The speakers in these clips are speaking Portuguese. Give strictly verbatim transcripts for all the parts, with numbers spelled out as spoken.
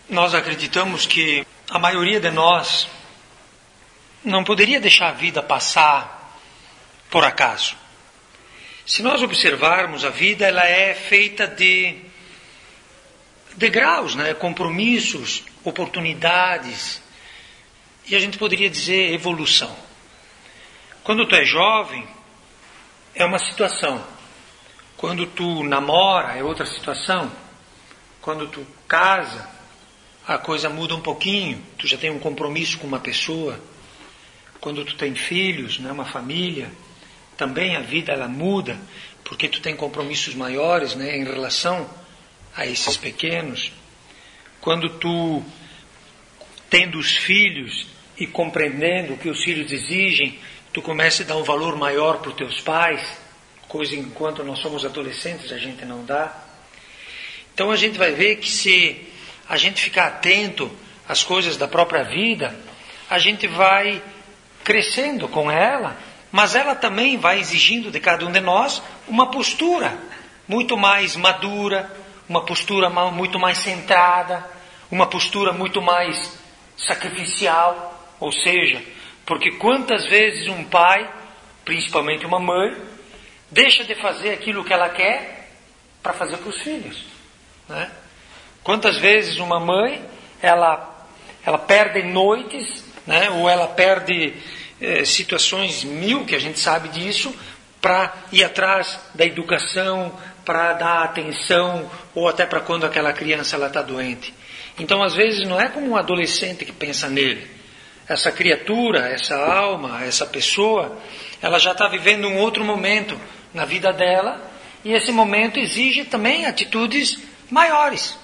Nós acreditamos que a maioria de nós não poderia deixar a vida passar por acaso. Se nós observarmos a vida, ela é feita de degraus, né? Compromissos, oportunidades, e a gente poderia dizer evolução. Quando tu é jovem, é uma situação. Quando tu namora, é outra situação. Quando tu casa, a coisa muda um pouquinho, tu já tem um compromisso com uma pessoa. Quando tu tem filhos, né, uma família, também a vida ela muda, porque tu tem compromissos maiores, né, em relação a esses pequenos. Quando tu, tendo os filhos e compreendendo o que os filhos exigem, tu começa a dar um valor maior para os teus pais, coisa que enquanto nós somos adolescentes a gente não dá. Então a gente vai ver que se a gente ficar atento às coisas da própria vida, a gente vai crescendo com ela, mas ela também vai exigindo de cada um de nós uma postura muito mais madura, uma postura muito mais centrada, uma postura muito mais sacrificial. Ou seja, porque quantas vezes um pai, principalmente uma mãe, deixa de fazer aquilo que ela quer para fazer para os filhos, né? Quantas vezes uma mãe, ela, ela perde noites, né? Ou ela perde eh, situações mil, que a gente sabe disso, para ir atrás da educação, para dar atenção, ou até para quando aquela criança está doente. Então, às vezes, não é como um adolescente que pensa nele. Essa criatura, essa alma, essa pessoa, ela já está vivendo um outro momento na vida dela, e esse momento exige também atitudes maiores.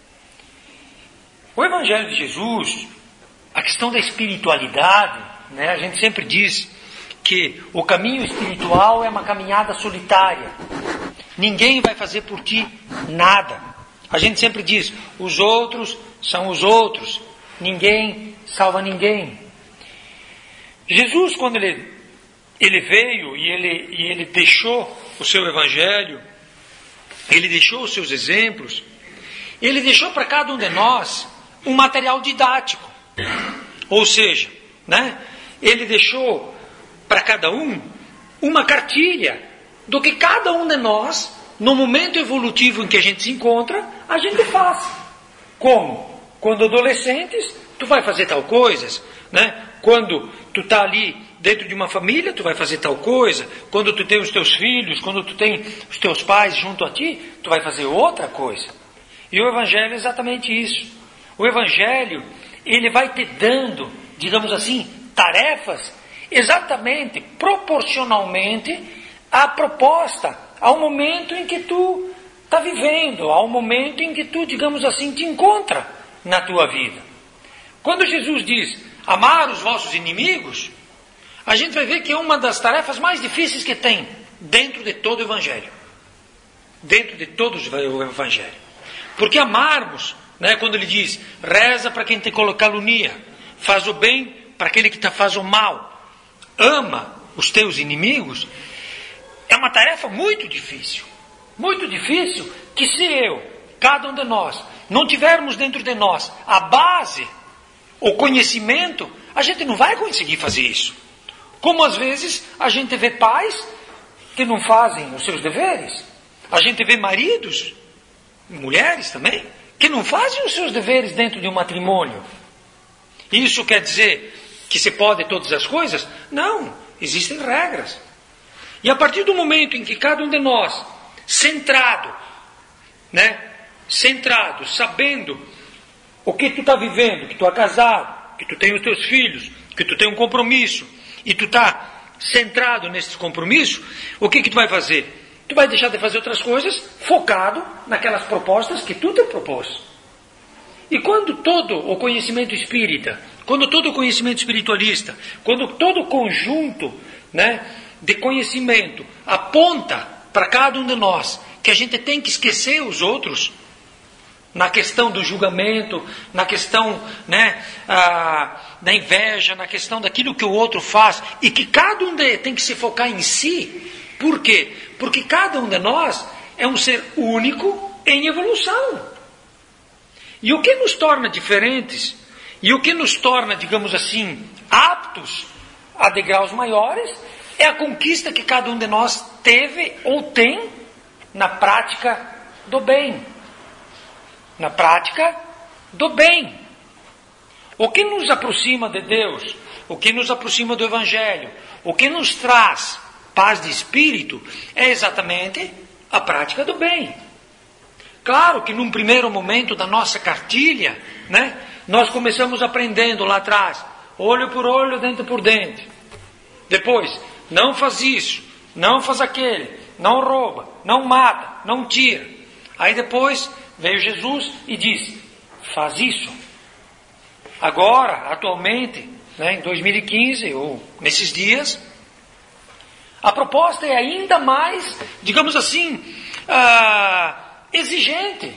O Evangelho de Jesus, a questão da espiritualidade, né, a gente sempre diz que o caminho espiritual é uma caminhada solitária. Ninguém vai fazer por ti nada. A gente sempre diz, os outros são os outros, ninguém salva ninguém. Jesus, quando ele, ele veio e ele, e ele deixou o seu Evangelho, ele deixou os seus exemplos, ele deixou para cada um de nós um material didático. Ou seja, né, ele deixou para cada um uma cartilha do que cada um de nós, no momento evolutivo em que a gente se encontra, a gente faz. Como? Quando adolescentes, tu vai fazer tal coisas, né? Quando tu está ali dentro de uma família, tu vai fazer tal coisa. Quando tu tem os teus filhos, quando tu tem os teus pais junto a ti, tu vai fazer outra coisa. E o Evangelho é exatamente isso. O Evangelho, ele vai te dando, digamos assim, tarefas exatamente, proporcionalmente à proposta, ao momento em que tu está vivendo, ao momento em que tu, digamos assim, te encontra na tua vida. Quando Jesus diz, amar os vossos inimigos, a gente vai ver que é uma das tarefas mais difíceis que tem dentro de todo o Evangelho. Dentro de todo o Evangelho. Porque amarmos, né, quando ele diz, reza para quem te calunia, faz o bem para aquele que te faz o mal, ama os teus inimigos, é uma tarefa muito difícil. Muito difícil que se eu, cada um de nós, não tivermos dentro de nós a base, o conhecimento, a gente não vai conseguir fazer isso. Como às vezes a gente vê pais que não fazem os seus deveres. A gente vê maridos, mulheres também, que não fazem os seus deveres dentro de um matrimônio. Isso quer dizer que se pode todas as coisas? Não, existem regras. E a partir do momento em que cada um de nós, centrado, né, centrado, sabendo o que tu está vivendo, que tu é casado, que tu tem os teus filhos, que tu tem um compromisso, e tu está centrado nesse compromisso, o que que tu vai fazer? Tu vai deixar de fazer outras coisas, focado naquelas propostas que tu te propôs. E quando todo o conhecimento espírita, quando todo o conhecimento espiritualista, quando todo o conjunto, né, de conhecimento aponta para cada um de nós que a gente tem que esquecer os outros, na questão do julgamento, na questão, né, ah, da inveja, na questão daquilo que o outro faz, e que cada um de, tem que se focar em si. Por quê? Porque cada um de nós é um ser único em evolução. E o que nos torna diferentes, e o que nos torna, digamos assim, aptos a degraus maiores, é a conquista que cada um de nós teve ou tem na prática do bem. Na prática do bem. O que nos aproxima de Deus, o que nos aproxima do Evangelho, o que nos traz paz de espírito, é exatamente a prática do bem. Claro que num primeiro momento da nossa cartilha, né, nós começamos aprendendo lá atrás, olho por olho, dente por dente. Depois, não faz isso, não faz aquele, não rouba, não mata, não tira. Aí depois veio Jesus e disse, faz isso. Agora, atualmente, né, em dois mil e quinze, ou nesses dias, a proposta é ainda mais, digamos assim, ah, exigente.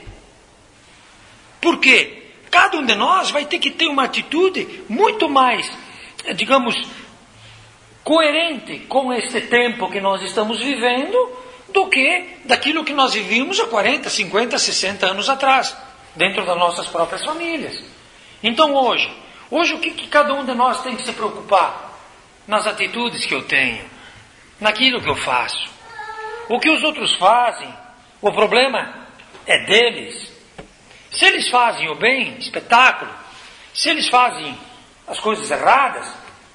Por quê? Cada um de nós vai ter que ter uma atitude muito mais, digamos, coerente com este tempo que nós estamos vivendo do que daquilo que nós vivíamos há quarenta, cinquenta, sessenta anos atrás, dentro das nossas próprias famílias. Então hoje, hoje o que, que cada um de nós tem que se preocupar? Nas atitudes que eu tenho, naquilo que eu faço. O que os outros fazem, o problema é deles. Se eles fazem o bem, espetáculo. Se eles fazem as coisas erradas,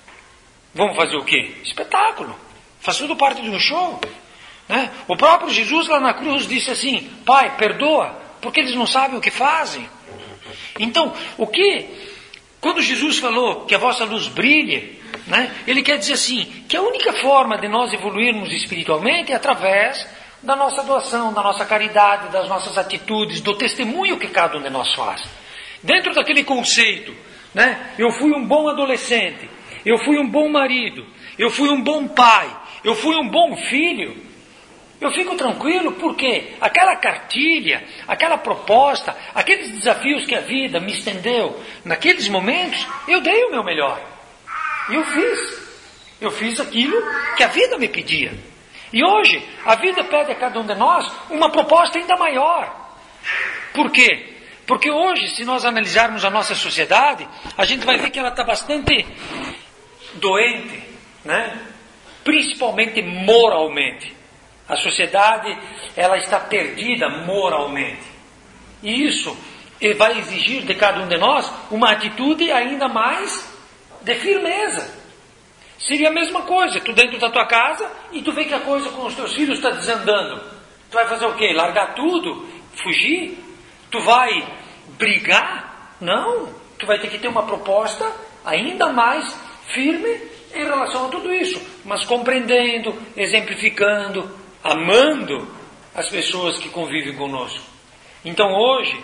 vão fazer o quê? Espetáculo. Faz tudo parte de um show. Né? O próprio Jesus lá na cruz disse assim, Pai, perdoa, porque eles não sabem o que fazem. Então, o que, quando Jesus falou que a vossa luz brilhe, né, ele quer dizer assim, que a única forma de nós evoluirmos espiritualmente é através da nossa doação, da nossa caridade, das nossas atitudes, do testemunho que cada um de nós faz. Dentro daquele conceito, né, eu fui um bom adolescente, eu fui um bom marido, eu fui um bom pai, eu fui um bom filho, eu fico tranquilo porque aquela cartilha, aquela proposta, aqueles desafios que a vida me estendeu, naqueles momentos, eu dei o meu melhor. E eu fiz. Eu fiz aquilo que a vida me pedia. E hoje, a vida pede a cada um de nós uma proposta ainda maior. Por quê? Porque hoje, se nós analisarmos a nossa sociedade, a gente vai ver que ela está bastante doente, né? Principalmente moralmente. A sociedade, ela está perdida moralmente. E isso vai exigir de cada um de nós uma atitude ainda mais de firmeza. Seria a mesma coisa, tu dentro da tua casa e tu vê que a coisa com os teus filhos está desandando. Tu vai fazer o quê? Largar tudo? Fugir? Tu vai brigar? Não. Tu vai ter que ter uma proposta ainda mais firme em relação a tudo isso. Mas compreendendo, exemplificando, amando as pessoas que convivem conosco. Então hoje,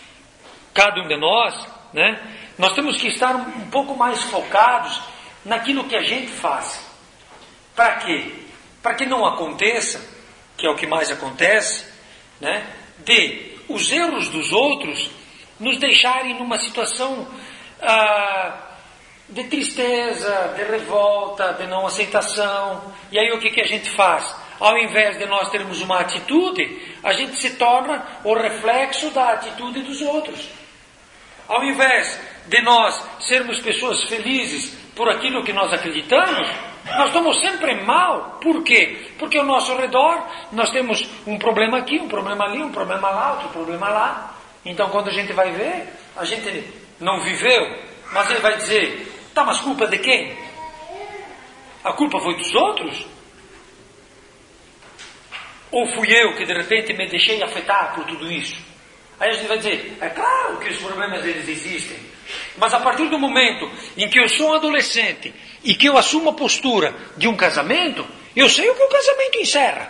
cada um de nós, né, nós temos que estar um pouco mais focados naquilo que a gente faz. Para quê? Para que não aconteça, que é o que mais acontece, né, de os erros dos outros nos deixarem numa situação ah, de tristeza, de revolta, de não aceitação. E aí o que, que a gente faz? Ao invés de nós termos uma atitude, a gente se torna o reflexo da atitude dos outros. Ao invés de nós sermos pessoas felizes por aquilo que nós acreditamos, nós estamos sempre mal. Por quê? Porque ao nosso redor nós temos um problema aqui, um problema ali, um problema lá, outro problema lá. Então quando a gente vai ver, a gente não viveu, mas ele vai dizer, tá, mas culpa de quem? A culpa foi dos outros? Ou fui eu que de repente me deixei afetar por tudo isso? Aí a gente vai dizer, é claro que os problemas deles existem, mas a partir do momento em que eu sou um adolescente e que eu assumo a postura de um casamento, eu sei o que o casamento encerra.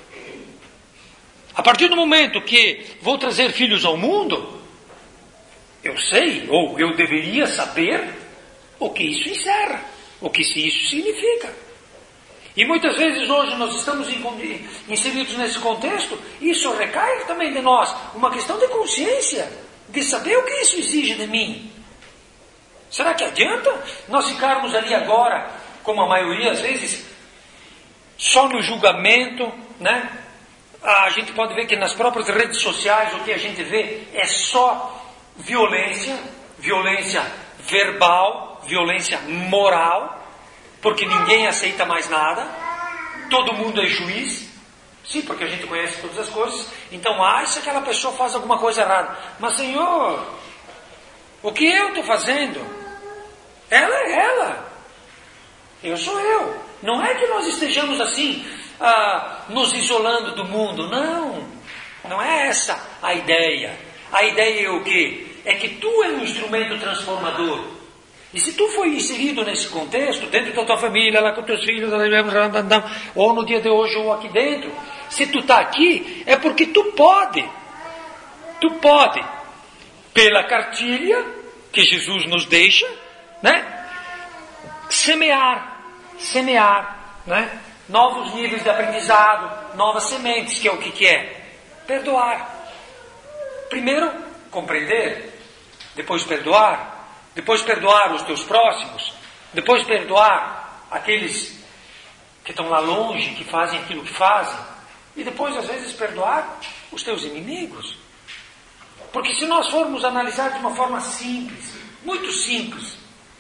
A partir do momento que vou trazer filhos ao mundo, eu sei, ou eu deveria saber, o que isso encerra, o que isso significa. E muitas vezes hoje nós estamos inseridos nesse contexto, e isso recai também de nós, uma questão de consciência, de saber o que isso exige de mim. Será que adianta nós ficarmos ali agora, como a maioria às vezes, só no julgamento, né? A gente pode ver que nas próprias redes sociais o que a gente vê é só violência, violência verbal, violência moral, porque ninguém aceita mais nada, todo mundo é juiz, sim, porque a gente conhece todas as coisas, então acha que aquela pessoa faz alguma coisa errada. Mas Senhor, o que eu estou fazendo? Ela é ela, eu sou eu. Não é que nós estejamos assim, ah, nos isolando do mundo, não, não é essa a ideia. A ideia é o quê? É que tu é um instrumento transformador. E se tu foi inserido nesse contexto, dentro da tua família, lá com teus filhos, ou no dia de hoje, ou aqui dentro, se tu está aqui, é porque tu pode. Tu pode, pela cartilha que Jesus nos deixa, né? Semear, semear, né? Novos níveis de aprendizado, novas sementes, que é o que, que é? Perdoar. Primeiro, compreender, depois perdoar, depois perdoar os teus próximos, depois perdoar aqueles que estão lá longe, que fazem aquilo que fazem, e depois, às vezes, perdoar os teus inimigos. Porque se nós formos analisar de uma forma simples, muito simples,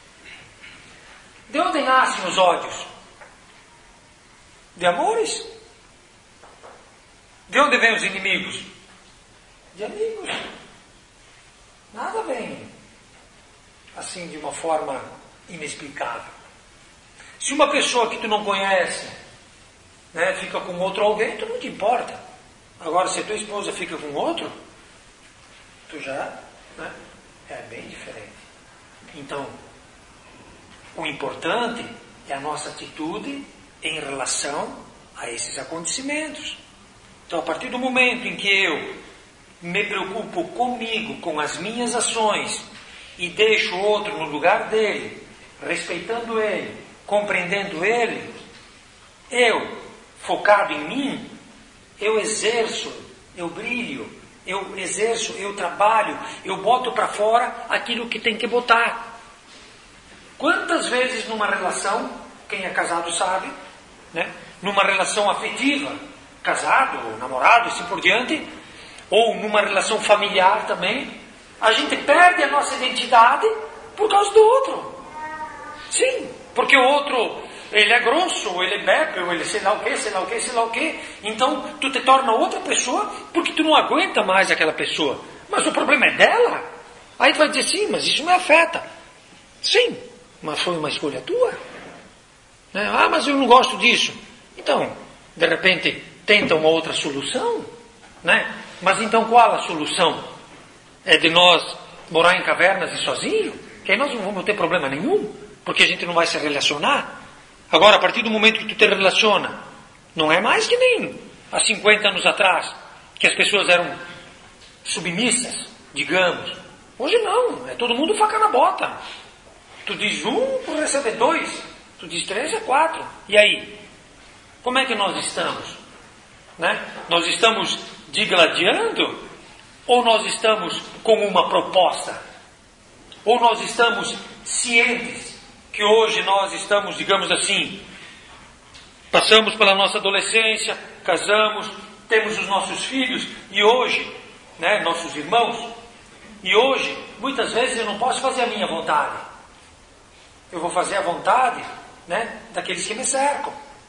de onde nascem os ódios? De amores? De onde vêm os inimigos? De amigos. Nada vem assim de uma forma inexplicável. Se uma pessoa que tu não conhece, né, fica com outro alguém, tu não te importa. Agora, se a tua esposa fica com outro, tu já, né, é bem diferente. Então, o importante é a nossa atitude em relação a esses acontecimentos. Então, a partir do momento em que eu me preocupo comigo, com as minhas ações, e deixo o outro no lugar dele, respeitando ele, compreendendo ele, eu, focado em mim, eu exerço, eu brilho, eu exerço, eu trabalho, eu boto para fora aquilo que tem que botar. Quantas vezes numa relação, quem é casado sabe, né? Numa relação afetiva, casado, namorado, assim por diante, ou numa relação familiar também, a gente perde a nossa identidade por causa do outro. Sim, porque o outro, ele é grosso, ou ele é bebe, ou ele sei lá o que, sei lá o que, sei lá o que. Então, tu te torna outra pessoa porque tu não aguenta mais aquela pessoa. Mas o problema é dela. Aí tu vai dizer, sim, mas isso me afeta. Sim, mas foi uma escolha tua. Né? Ah, mas eu não gosto disso. Então, de repente, tenta uma outra solução. Né? Mas então qual a solução? É de nós morar em cavernas e sozinho? Que aí nós não vamos ter problema nenhum, porque a gente não vai se relacionar. Agora, a partir do momento que tu te relaciona, não é mais que nem há cinquenta anos atrás, que as pessoas eram submissas, digamos. Hoje não, é todo mundo faca na bota. Tu diz um, tu recebe dois. Tu diz três, é quatro. E aí? Como é que nós estamos? Né? Nós estamos digladiando? Ou nós estamos com uma proposta? Ou nós estamos cientes que hoje nós estamos, digamos assim, passamos pela nossa adolescência, casamos, temos os nossos filhos, e hoje, né, nossos irmãos, e hoje, muitas vezes eu não posso fazer a minha vontade. Eu vou fazer a vontade, né, daqueles que me cercam.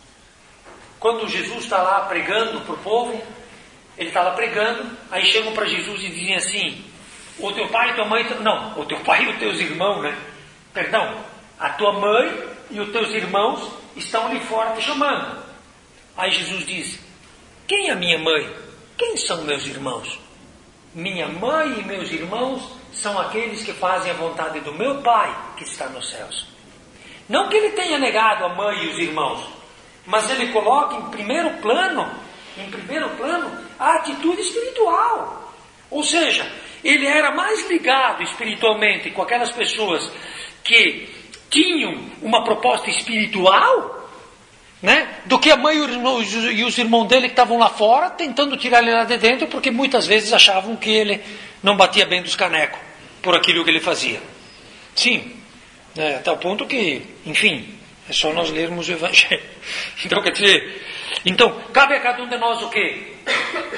Quando Jesus está lá pregando para o povo, ele está lá pregando, aí chegam para Jesus e dizem assim, o teu pai e tua mãe, não, o teu pai e os teus irmãos, né? Perdão, a tua mãe e os teus irmãos estão ali fora te chamando. Aí Jesus diz, quem é minha mãe? Quem são meus irmãos? Minha mãe e meus irmãos são aqueles que fazem a vontade do meu Pai que está nos céus. Não que ele tenha negado a mãe e os irmãos, mas ele coloca em primeiro plano, em primeiro plano, a atitude espiritual. Ou seja, ele era mais ligado espiritualmente com aquelas pessoas que tinham uma proposta espiritual, né, do que a mãe e os irmãos dele que estavam lá fora tentando tirar ele lá de dentro, porque muitas vezes achavam que ele não batia bem dos canecos por aquilo que ele fazia. Sim, né, até o ponto que, enfim, é só nós lermos o Evangelho. Então, quer dizer, então, cabe a cada um de nós o quê? A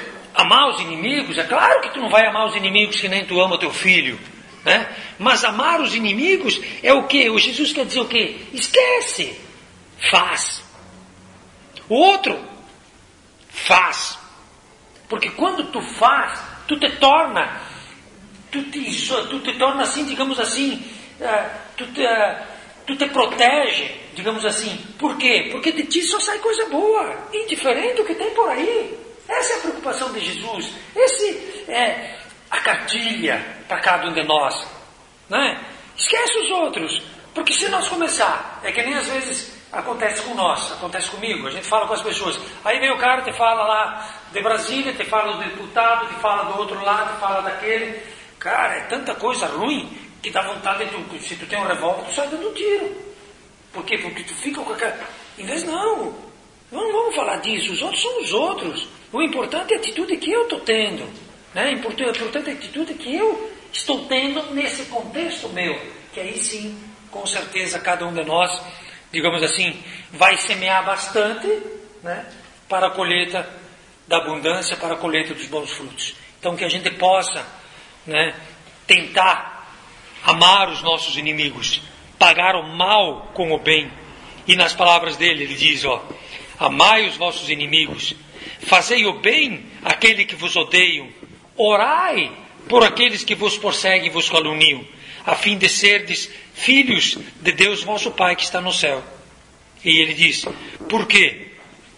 amar os inimigos, é claro que tu não vai amar os inimigos que nem tu ama o teu filho, né? Mas amar os inimigos é o quê? O Jesus quer dizer o quê? Esquece, faz. O outro, faz. Porque quando tu faz, tu te torna, tu te, tu te torna assim, digamos assim, uh, tu, te, uh, tu te protege, digamos assim. Por quê? Porque de ti só sai coisa boa, indiferente do que tem por aí. Essa é a preocupação de Jesus. Esse é a cartilha para cada um de nós, né? Esquece os outros, porque se nós começar, é que nem às vezes acontece com nós, acontece comigo, a gente fala com as pessoas, aí vem o cara, te fala lá de Brasília, te fala do deputado, te fala do outro lado, te fala daquele. Cara, é tanta coisa ruim que dá vontade de tu, se tu tem um revólver, tu sai dando um tiro. Por quê? Porque tu fica com aquela... Em vez não, não vamos falar disso, os outros são os outros. O importante é a atitude que eu estou tendo, né? O importante é a atitude que eu estou tendo nesse contexto meu, que aí sim, com certeza, cada um de nós, digamos assim, vai semear bastante, né, para a colheita da abundância, para a colheita dos bons frutos. Então que a gente possa, né, tentar amar os nossos inimigos, pagar o mal com o bem. E nas palavras dele, ele diz, ó, amai os vossos inimigos, fazei o bem àquele que vos odeiam, orai por aqueles que vos perseguem e vos caluniam, a fim de serdes filhos de Deus vosso Pai que está no céu. E ele diz, por quê?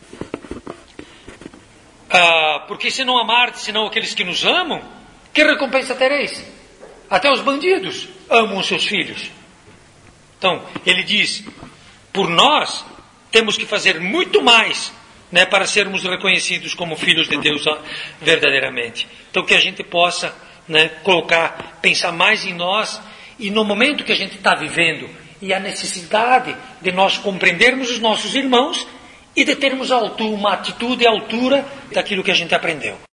Ah, porque se não amardes senão aqueles que nos amam, que recompensa tereis? Até os bandidos amam os seus filhos. Então, ele diz, por nós temos que fazer muito mais, né, para sermos reconhecidos como filhos de Deus verdadeiramente. Então que a gente possa, né, colocar, pensar mais em nós e no momento que a gente está vivendo e a necessidade de nós compreendermos os nossos irmãos e de termos uma atitude à altura daquilo que a gente aprendeu.